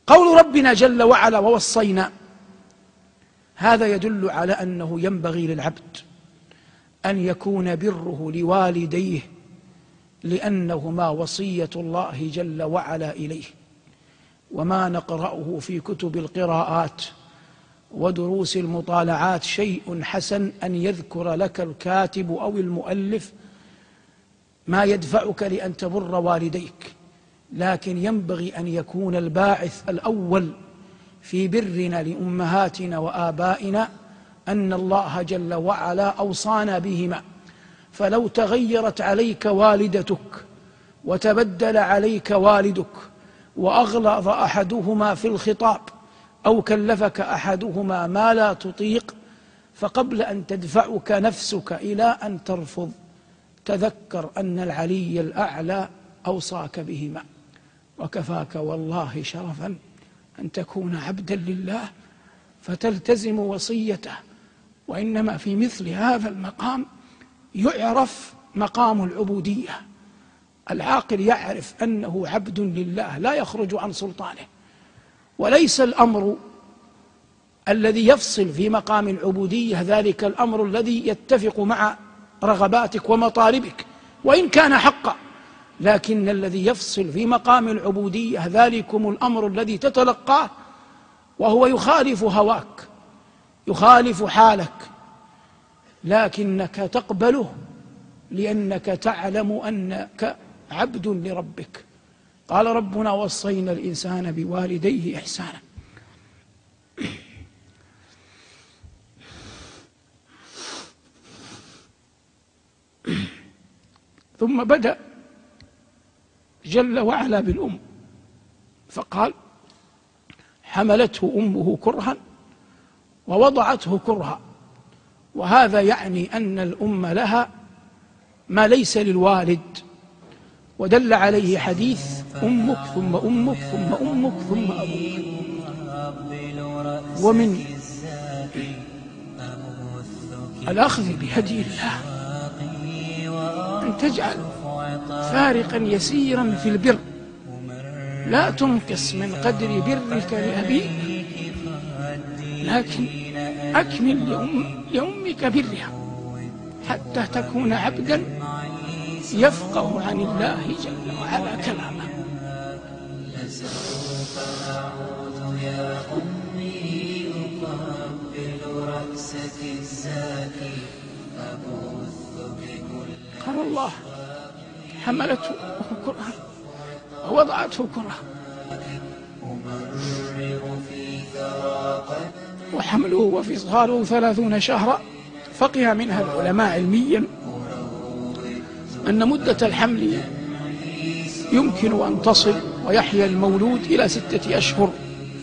قول ربنا جل وعلا ووصينا، هذا يدل على أنه ينبغي للعبد أن يكون بره لوالديه، لأنهما وصية الله جل وعلا إليه. وما نقرأه في كتب القراءات ودروس المطالعات شيء حسن أن يذكر لك الكاتب أو المؤلف ما يدفعك لأن تبر والديك، لكن ينبغي أن يكون الباعث الأول في برنا لأمهاتنا وآبائنا أن الله جل وعلا أوصانا بهما. فلو تغيرت عليك والدتك وتبدل عليك والدك وأغلظ أحدهما في الخطاب أو كلفك أحدهما ما لا تطيق، فقبل أن تدفعك نفسك إلى أن ترفض تذكر أن العلي الأعلى أوصاك بهما. وكفاك والله شرفا أن تكون عبدا لله فتلتزم وصيته. وإنما في مثل هذا المقام يعرف مقام العبودية. العاقل يعرف أنه عبد لله لا يخرج عن سلطانه، وليس الأمر الذي يفصل في مقام العبودية ذلك الأمر الذي يتفق مع رغباتك ومطالبك وإن كان حقا، لكن الذي يفصل في مقام العبودية ذلكم الأمر الذي تتلقاه وهو يخالف هواك يخالف حالك، لكنك تقبله لأنك تعلم أنك عبد لربك. قال ربنا وصينا الإنسان بوالديه إحسانا. ثم بدأ جل وعلا بالأم فقال حملته أمه كرها ووضعته كرها، وهذا يعني أن الأم لها ما ليس للوالد، ودل عليه حديث أمك ثم أمك ثم أمك ثم أبوك. ومن الأخذ بهدي الله أن تجعل فارقا يسيرا في البر، لا تنقص من قدر برك لأبيك، لكن أكمل لأمك برها حتى تكون عبدا يفقه عن الله جل وعلا كلامه. قال الله حملته كرها ووضعته كرها وحمله وفصاله 30 شهرا. فقه منها العلماء علميا أن مدة الحمل يمكن أن تصل ويحيا المولود إلى 6 أشهر،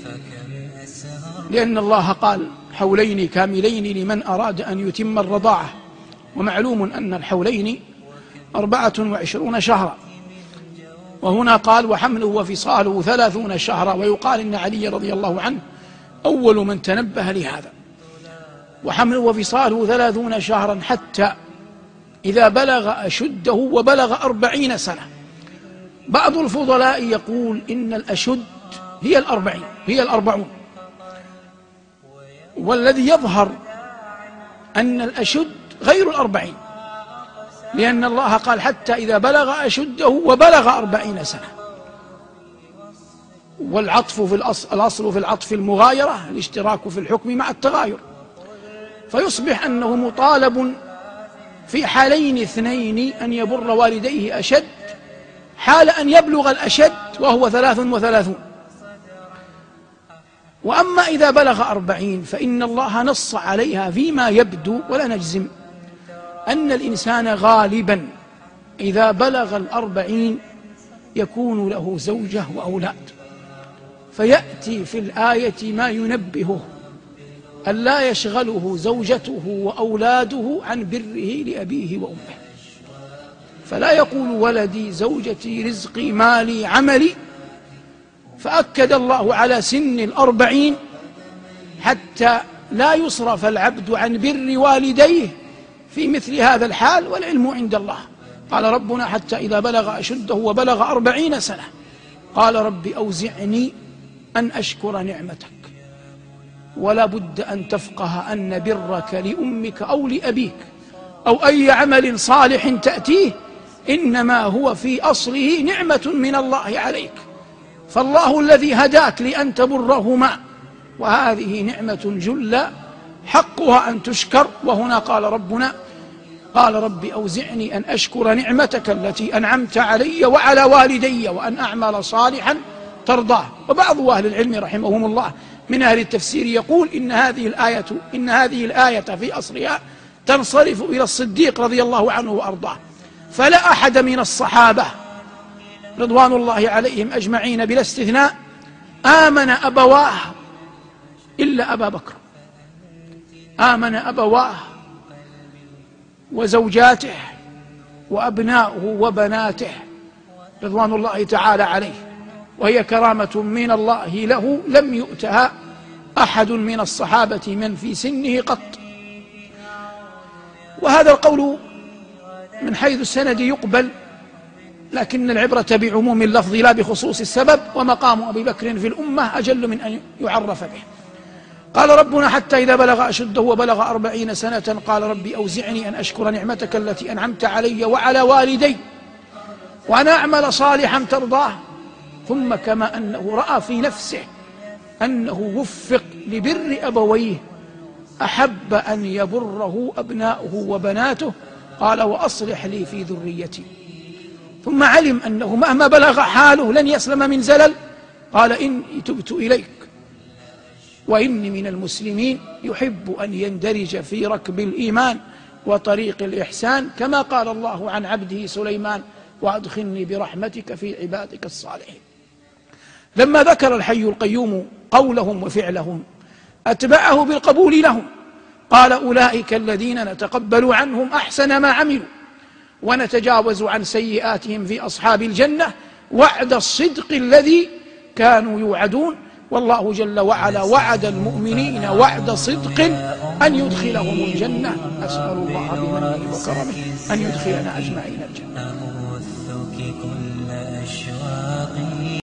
لأن الله قال حولين كاملين لمن أراد أن يتم الرضاعة، ومعلوم أن الحولين 24 شهرا، وهنا قال وحمله وفصاله 30 شهرا، ويقال إن علي رضي الله عنه أول من تنبه لهذا. وحمله وفصاله 30 شهرا حتى إذا بلغ أشده وبلغ 40 سنة. بعض الفضلاء يقول إن الأشد هي 40، والذي يظهر أن الأشد غير 40، لأن الله قال حتى إذا بلغ أشده وبلغ 40 سنة. والعطف في الأصل في العطف المغايرة، الاشتراك في الحكم مع التغاير، فيصبح أنه مطالب في حالين اثنين أن يبر والديه أشد، حال أن يبلغ الأشد وهو 33، وأما إذا بلغ 40 فإن الله نص عليها فيما يبدو ولا نجزم أن الإنسان غالبا إذا بلغ 40 يكون له زوجة وأولاد، فيأتي في الآية ما ينبهه أن لا يشغله زوجته وأولاده عن بره لأبيه وأمه، فلا يقول ولدي زوجتي رزقي مالي عملي، فأكد الله على سن 40 حتى لا يصرف العبد عن بر والديه في مثل هذا الحال، والعلم عند الله. قال ربنا حتى إذا بلغ أشده وبلغ 40 سنة قال رب أوزعني أن أشكر نعمتك، ولا بد أن تفقه أن برك لأمك أو لأبيك أو أي عمل صالح تأتيه إنما هو في أصله نعمة من الله عليك، فالله الذي هداك لأن تبرهما، وهذه نعمة جلة حقها أن تشكر. وهنا قال ربنا: قال رب أوزعني أن أشكر نعمتك التي أنعمت علي وعلى والدي وأن أعمل صالحا ترضاه. وبعض أهل العلم رحمهم الله من أهل التفسير يقول إن هذه الآية في أصلها تنصرف إلى الصديق رضي الله عنه وأرضاه، فلا أحد من الصحابة رضوان الله عليهم أجمعين بلا استثناء آمن أبواه إلا أبا بكر، آمن أبواه وزوجاته وأبناؤه وبناته رضوان الله تعالى عليه، وهي كرامة من الله له لم يؤتها أحد من الصحابة من في سنه قط. وهذا القول من حيث السند يقبل، لكن العبرة بعموم اللفظ لا بخصوص السبب، ومقام أبي بكر في الأمة أجل من أن يعرف به. قال ربنا: حتى إذا بلغ أشده وبلغ 40 سنة قال ربي أوزعني أن أشكر نعمتك التي أنعمت علي وعلى والدي وأن أعمل صالحا ترضاه. ثم كما أنه رأى في نفسه أنه وفق لبر أبويه أحب أن يبره أبناؤه وبناته، قال: وأصلح لي في ذريتي. ثم علم أنه مهما بلغ حاله لن يسلم من زلل، قال: إني تبت إليك وإني من المسلمين، يحب أن يندرج في ركب الإيمان وطريق الإحسان، كما قال الله عن عبده سليمان: وأدخلني برحمتك في عبادك الصالحين. لما ذكر الحي القيوم قولهم وفعلهم أتبعه بالقبول لهم، قال: أولئك الذين نتقبل عنهم أحسن ما عملوا ونتجاوز عن سيئاتهم في أصحاب الجنة وعد الصدق الذي كانوا يوعدون. والله جل وعلا وعد المؤمنين وعد صدق أن يدخلهم الجنة. أسأل الله بمنه وكرمه أن يدخلنا أجمعين الجنة.